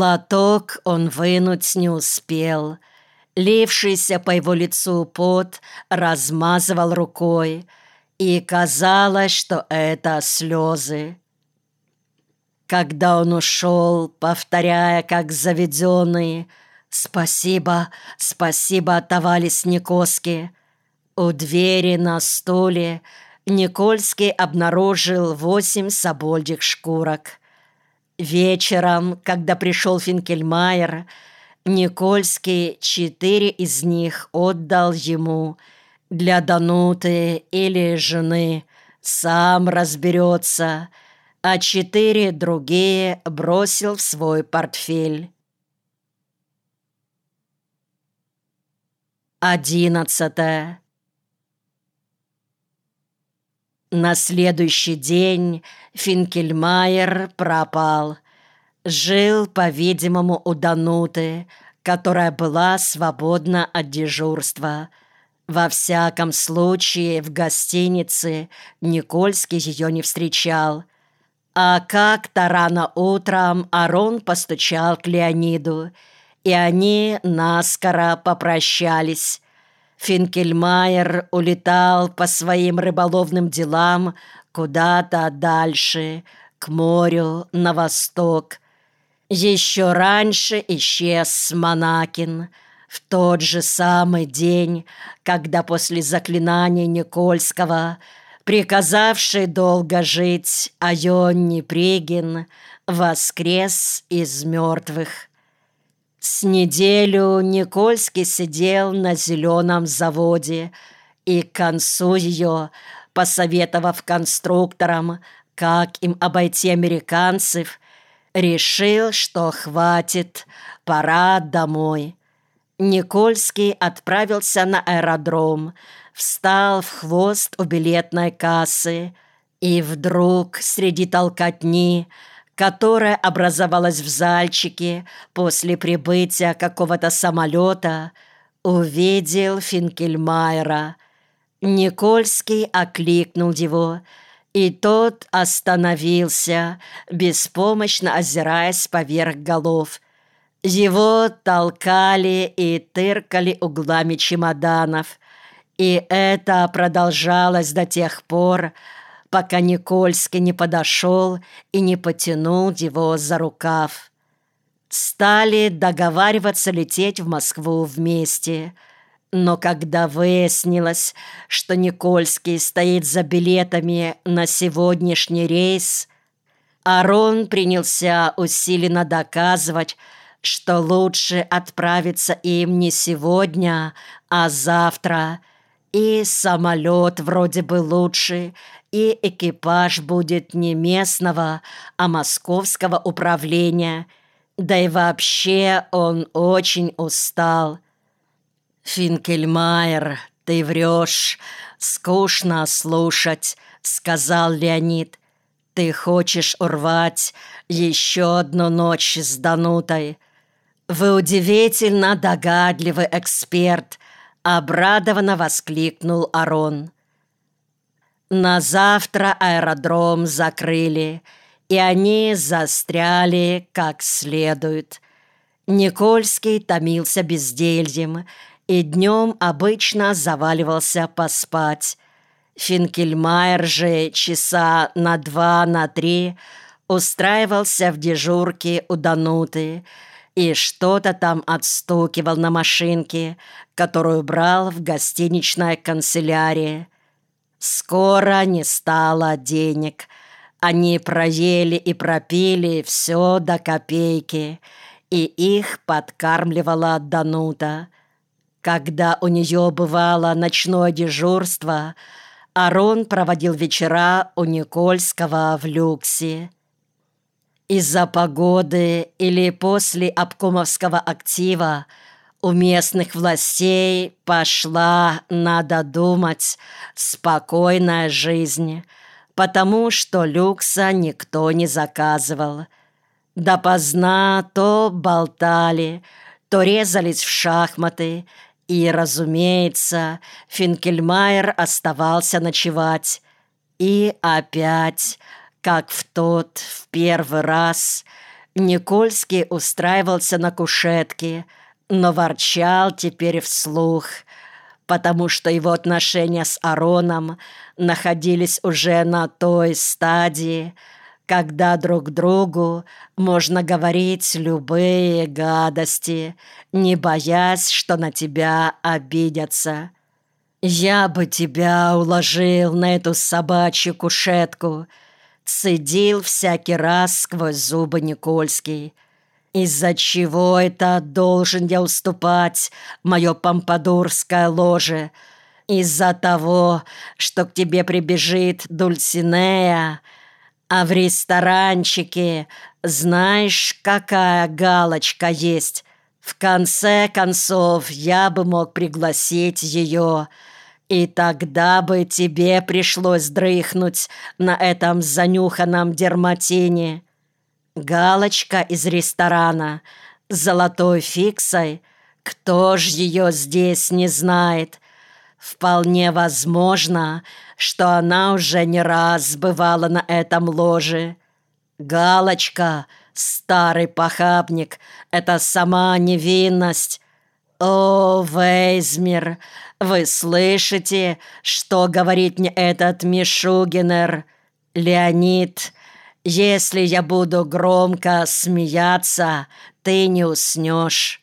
Платок он вынуть не успел. Лившийся по его лицу пот размазывал рукой, и казалось, что это слезы. Когда он ушел, повторяя, как заведенный: «Спасибо, спасибо, товарищ Никольский», у двери на стуле Никольский обнаружил 8 собольих шкурок. Вечером, когда пришел Финкельмайер, Никольский 4 из них отдал ему для Дануты или жены, сам разберется, а 4 другие бросил в свой портфель. 11. На следующий день Финкельмайер пропал. Жил, по-видимому, у Дануты, которая была свободна от дежурства. Во всяком случае, в гостинице Никольский ее не встречал. А как-то рано утром Арон постучал к Леониду, и они наскоро попрощались. Финкельмайер улетал по своим рыболовным делам куда-то дальше, к морю, на восток. Еще раньше исчез Монакин, в тот же самый день, когда после заклинания Никольского, приказавший долго жить, Айонни Пригин воскрес из мертвых. С неделю Никольский сидел на зеленом заводе, и к концу ее, посоветовав конструкторам, как им обойти американцев, решил, что хватит, пора домой. Никольский отправился на аэродром, встал в хвост у билетной кассы, и вдруг среди толкотни, которая образовалась в зальчике после прибытия какого-то самолета, увидел Финкельмайера. Никольский окликнул его, и тот остановился, беспомощно озираясь поверх голов. Его толкали и тыркали углами чемоданов, и это продолжалось до тех пор, пока Никольский не подошел и не потянул его за рукав. Стали договариваться лететь в Москву вместе, но когда выяснилось, что Никольский стоит за билетами на сегодняшний рейс, Арон принялся усиленно доказывать, что лучше отправиться им не сегодня, а завтра, и самолет вроде бы лучше, и экипаж будет не местного, а московского управления, да и вообще он очень устал. «Финкельмайер, ты врешь, скучно слушать», — сказал Леонид. «Ты хочешь урвать еще одну ночь с Данутой. Вы удивительно догадливый эксперт», — обрадованно воскликнул Арон. На завтра аэродром закрыли, и они застряли как следует. Никольский томился бездельем и днем обычно заваливался поспать. Финкельмайер же часа на 2-3 устраивался в дежурке у Дануты и что-то там отстукивал на машинке, которую брал в гостиничной канцелярии. Скоро не стало денег. Они проели и пропили все до копейки, и их подкармливала Данута. Когда у нее бывало ночное дежурство, Арон проводил вечера у Никольского в люксе. Из-за погоды или после обкомовского актива у местных властей пошла, надо думать, спокойная жизнь, потому что люкса никто не заказывал. Допоздна то болтали, то резались в шахматы, и, разумеется, Финкельмайер оставался ночевать. И опять, как в первый раз, Никольский устраивался на кушетке, но ворчал теперь вслух, потому что его отношения с Ароном находились уже на той стадии, когда друг другу можно говорить любые гадости, не боясь, что на тебя обидятся. «Я бы тебя уложил на эту собачью кушетку», цедил всякий раз сквозь зубы Никольский. «Из-за чего это должен я уступать мое помпадурское ложе? Из-за того, что к тебе прибежит Дульсинея, а в ресторанчике знаешь, какая галочка есть? В конце концов, я бы мог пригласить ее, и тогда бы тебе пришлось дрыхнуть на этом занюханном дерматине. Галочка из ресторана с золотой фиксой, кто ж ее здесь не знает? Вполне возможно, что она уже не раз бывала на этом ложе. Галочка, старый похабник, это сама невинность. О, Вейзмир, вы слышите, что говорит мне этот Мишугинер? Леонид, если я буду громко смеяться, ты не уснешь».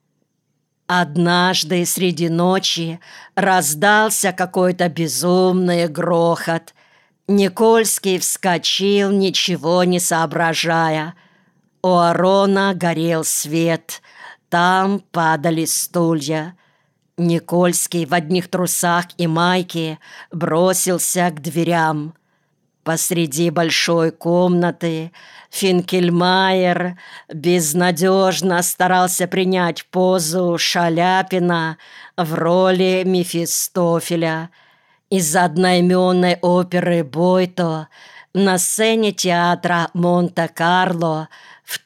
Однажды среди ночи раздался какой-то безумный грохот. Никольский вскочил, ничего не соображая. У Арона горел свет, там падали стулья. Никольский в одних трусах и майке бросился к дверям. Посреди большой комнаты Финкельмайер безнадежно старался принять позу Шаляпина в роли Мефистофеля из одноименной оперы «Бойто» на сцене театра Монте-Карло в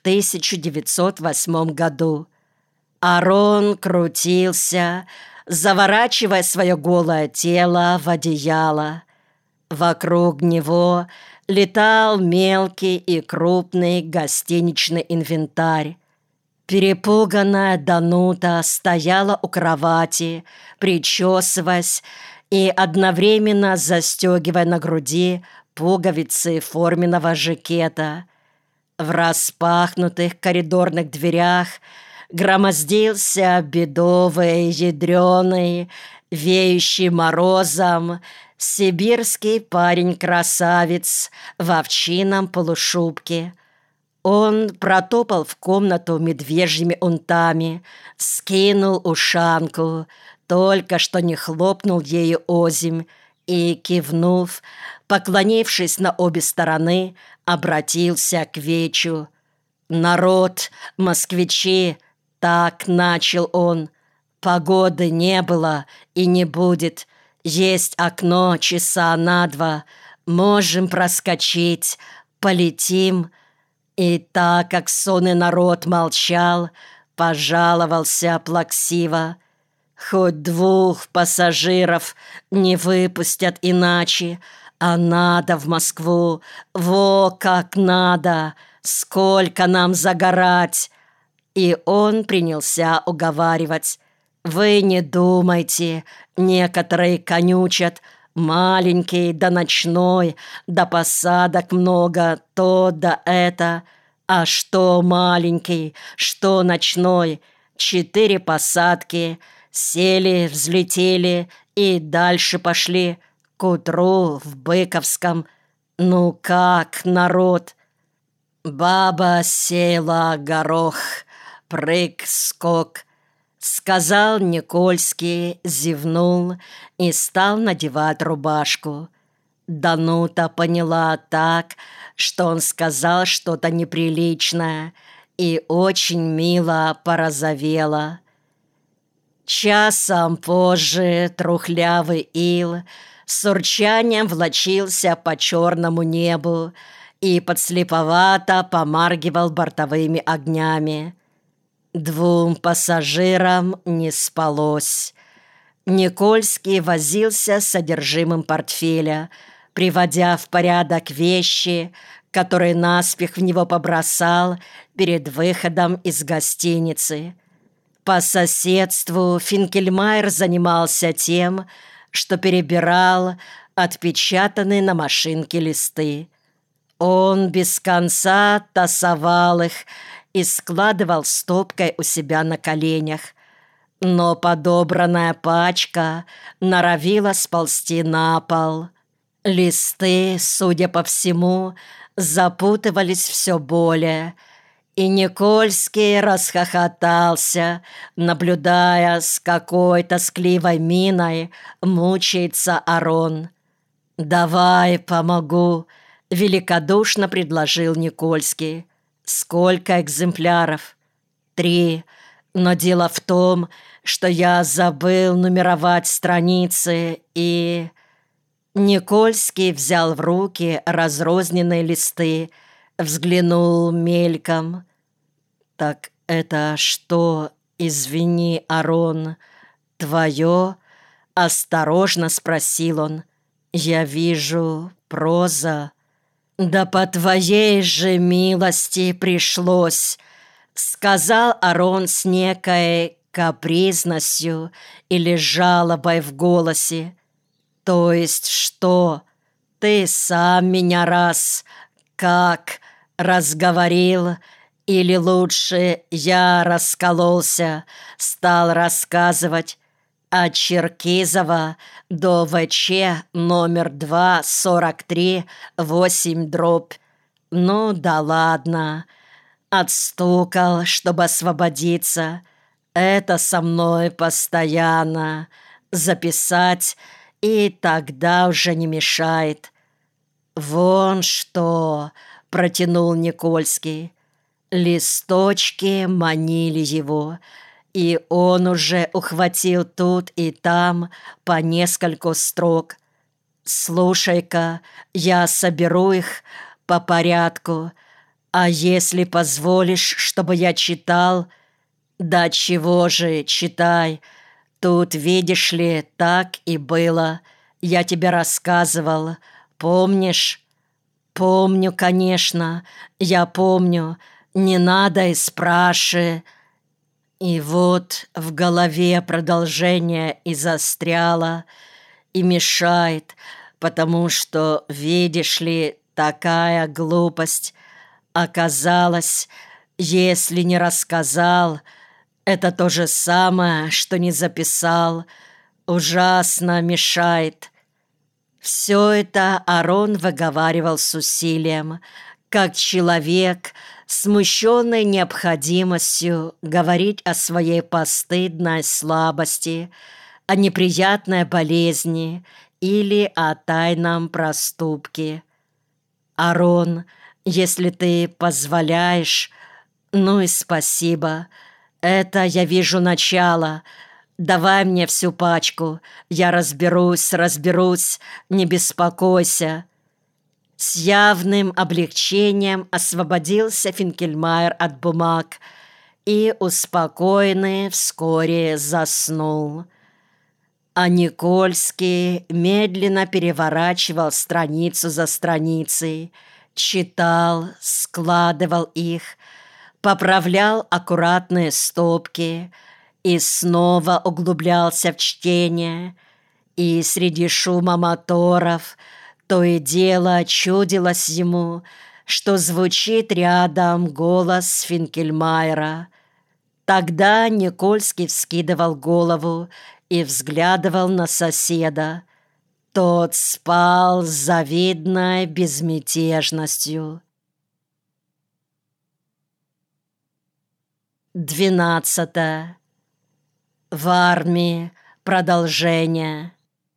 1908 году. Арон крутился, заворачивая свое голое тело в одеяло. Вокруг него летал мелкий и крупный гостиничный инвентарь. Перепуганная Данута стояла у кровати, причесываясь и одновременно застегивая на груди пуговицы форменного жакета. В распахнутых коридорных дверях громоздился бедовый, ядреный, веющий морозом сибирский парень-красавец в овчинном полушубке. Он протопал в комнату медвежьими унтами, скинул ушанку, только что не хлопнул ею озимь и, кивнув, поклонившись на обе стороны, обратился к Вечу. «Народ, москвичи!» — так начал он. «Погоды не было и не будет. Есть окно часа на 2. Можем проскочить, полетим». И так как сонный народ молчал, пожаловался плаксиво: «Хоть 2 пассажиров не выпустят иначе, а надо в Москву, во как надо, сколько нам загорать!» И он принялся уговаривать: «Вы не думайте, некоторые конючат, маленький да ночной, да посадок много, то да это. А что маленький, что ночной? 4 посадки, сели, взлетели и дальше пошли. К утру в Быковском. Ну как, народ?» «Баба села горох, прыг-скок», — сказал Никольский, зевнул и стал надевать рубашку. Данута поняла так, что он сказал что-то неприличное, и очень мило порозовела. Часом позже трухлявый ил с урчанием влочился по черному небу и подслеповато помаргивал бортовыми огнями. 2 пассажирам не спалось. Никольский возился с содержимым портфеля, приводя в порядок вещи, которые наспех в него побросал перед выходом из гостиницы. По соседству Финкельмайер занимался тем, что перебирал отпечатанные на машинке листы. Он без конца тасовал их и складывал стопкой у себя на коленях, но подобранная пачка норовила сползти на пол. Листы, судя по всему, запутывались все более, и Никольский расхохотался, наблюдая, с какой тоскливой миной мучается Арон. «Давай помогу», — великодушно предложил Никольский. «Сколько экземпляров?» 3. Но дело в том, что я забыл нумеровать страницы и...» Никольский взял в руки разрозненные листы, взглянул мельком. «Так это что, извини, Арон, твое?» — осторожно спросил он. «Я вижу, проза». «Да по твоей же милости пришлось», — сказал Арон с некой капризностью или жалобой в голосе. «То есть что? Ты сам меня раз как разговорил, или лучше я раскололся, стал рассказывать от Черкизова до ВЧ номер 2, 43, 8/. Ну да ладно, отстукал, чтобы освободиться. Это со мной постоянно. Записать и тогда уже не мешает». «Вон что!» — протянул Никольский. Листочки манили его, и он уже ухватил тут и там по нескольку строк. «Слушай-ка, я соберу их по порядку, а если позволишь, чтобы я читал...» «Да чего же, читай. Тут, видишь ли, так и было. Я тебе рассказывал. Помнишь?» «Помню, конечно. Я помню. Не надо и спрашивай». И вот в голове продолжение и застряло, и мешает, потому что, видишь ли, такая глупость. Оказалось, если не рассказал, это то же самое, что не записал. Ужасно мешает. Все это Арон выговаривал с усилием, как человек, смущенный необходимостью говорить о своей постыдной слабости, о неприятной болезни или о тайном проступке. «Арон, если ты позволяешь, ну и спасибо. Это, я вижу, начало. Давай мне всю пачку. Я разберусь, не беспокойся». С явным облегчением освободился Финкельмайер от бумаг и, успокоенный, вскоре заснул. А Никольский медленно переворачивал страницу за страницей, читал, складывал их, поправлял аккуратные стопки и снова углублялся в чтение. И среди шума моторов то и дело чудилось ему, что звучит рядом голос Финкельмайера. Тогда Никольский вскидывал голову и взглядывал на соседа. Тот спал с завидной безмятежностью. 12. В армии. Продолжение.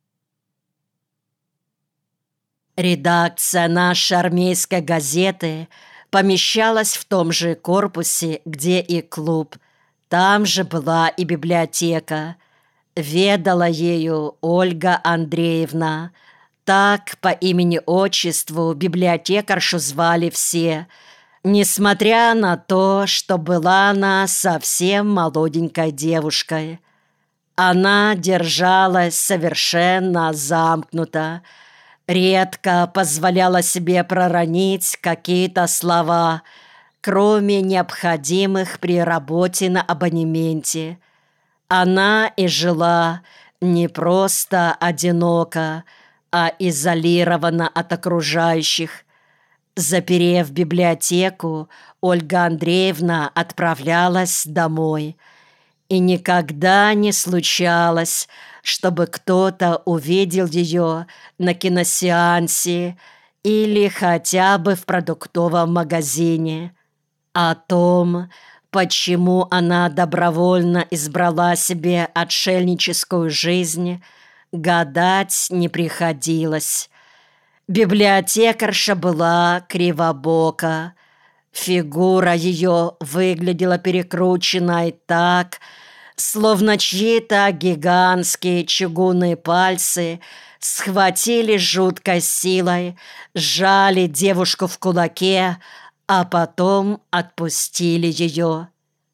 Редакция нашей армейской газеты помещалась в том же корпусе, где и клуб. Там же была и библиотека. Ведала ею Ольга Андреевна. Так по имени-отчеству библиотекаршу звали все, несмотря на то, что была она совсем молоденькой девушкой. Она держалась совершенно замкнуто, редко позволяла себе проронить какие-то слова, кроме необходимых при работе на абонементе. Она и жила не просто одиноко, а изолированно от окружающих. Заперев библиотеку, Ольга Андреевна отправлялась домой. И никогда не случалось, чтобы кто-то увидел ее на киносеансе или хотя бы в продуктовом магазине. О том, почему она добровольно избрала себе отшельническую жизнь, гадать не приходилось. Библиотекарша была кривобока. Фигура ее выглядела перекрученной так, словно чьи-то гигантские чугунные пальцы схватили жуткой силой, сжали девушку в кулаке, а потом отпустили ее.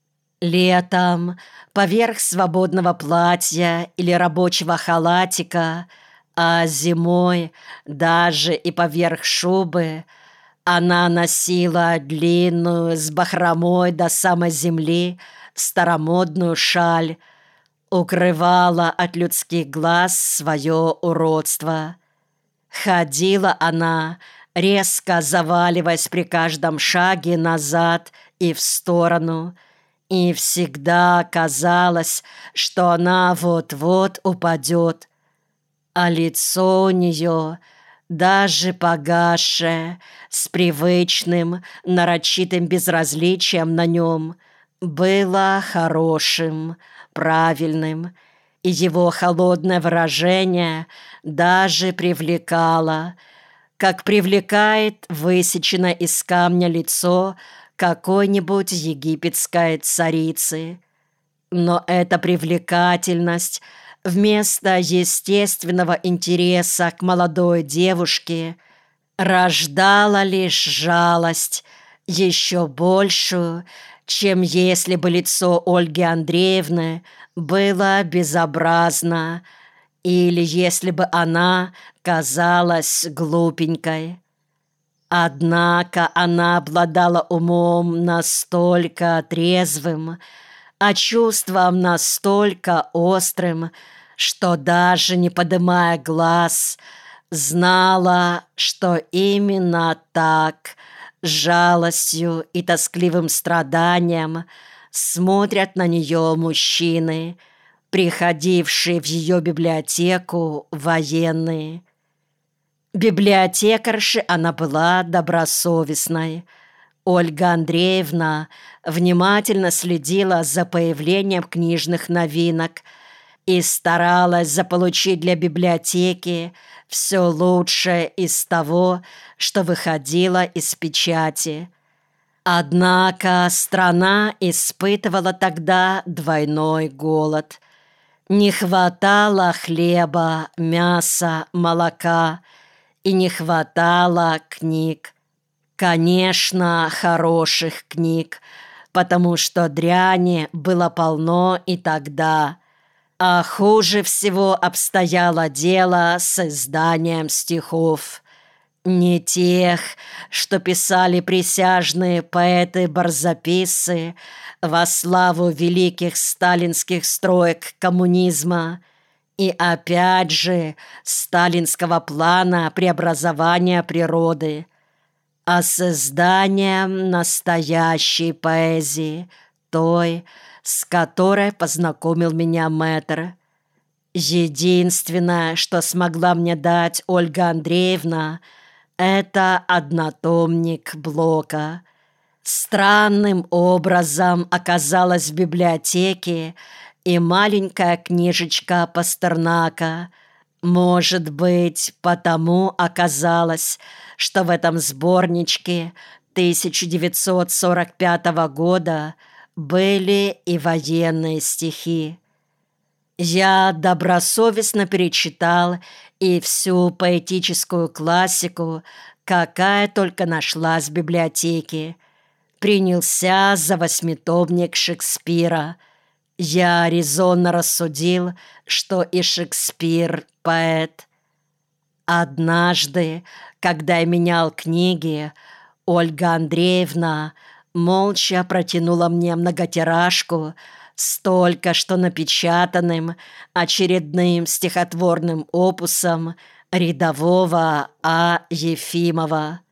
Летом поверх свободного платья или рабочего халатика, а зимой даже и поверх шубы она носила длинную с бахромой до самой земли старомодную шаль, укрывала от людских глаз свое уродство. Ходила она, резко заваливаясь при каждом шаге назад и в сторону, и всегда казалось, что она вот-вот упадет. А лицо у нее, даже погасшее, с привычным, нарочитым безразличием на нем, было хорошим, правильным, и его холодное выражение даже привлекало, как привлекает высеченное из камня лицо какой-нибудь египетской царицы. Но эта привлекательность вместо естественного интереса к молодой девушке рождала лишь жалость, еще большую, чем если бы лицо Ольги Андреевны было безобразно или если бы она казалась глупенькой. Однако она обладала умом настолько трезвым, а чувством настолько острым, что даже не поднимая глаз, знала, что именно так, с жалостью и тоскливым страданием, смотрят на нее мужчины, приходившие в ее библиотеку военные. Библиотекаршей она была добросовестной. Ольга Андреевна внимательно следила за появлением книжных новинок и старалась заполучить для библиотеки все лучшее из того, что выходило из печати. Однако страна испытывала тогда двойной голод. Не хватало хлеба, мяса, молока, и не хватало книг. Конечно, хороших книг, потому что дряни было полно и тогда. А хуже всего обстояло дело с изданием стихов. Не тех, что писали присяжные поэты-барзаписцы во славу великих сталинских строек коммунизма и опять же сталинского плана преобразования природы, а созданием настоящей поэзии, той, с которой познакомил меня мэтр. Единственное, что смогла мне дать Ольга Андреевна, это однотомник Блока. Странным образом оказалась в библиотеке и маленькая книжечка Пастернака. Может быть, потому оказалось, что в этом сборничке 1945 года были и военные стихи. Я добросовестно перечитал и всю поэтическую классику, какая только нашлась в библиотеке. Принялся за восьмитомник Шекспира. Я резонно рассудил, что и Шекспир – поэт. Однажды, когда я менял книги, Ольга Андреевна молча протянула мне многотиражку с только что напечатанным очередным стихотворным опусом рядового А. Ефимова.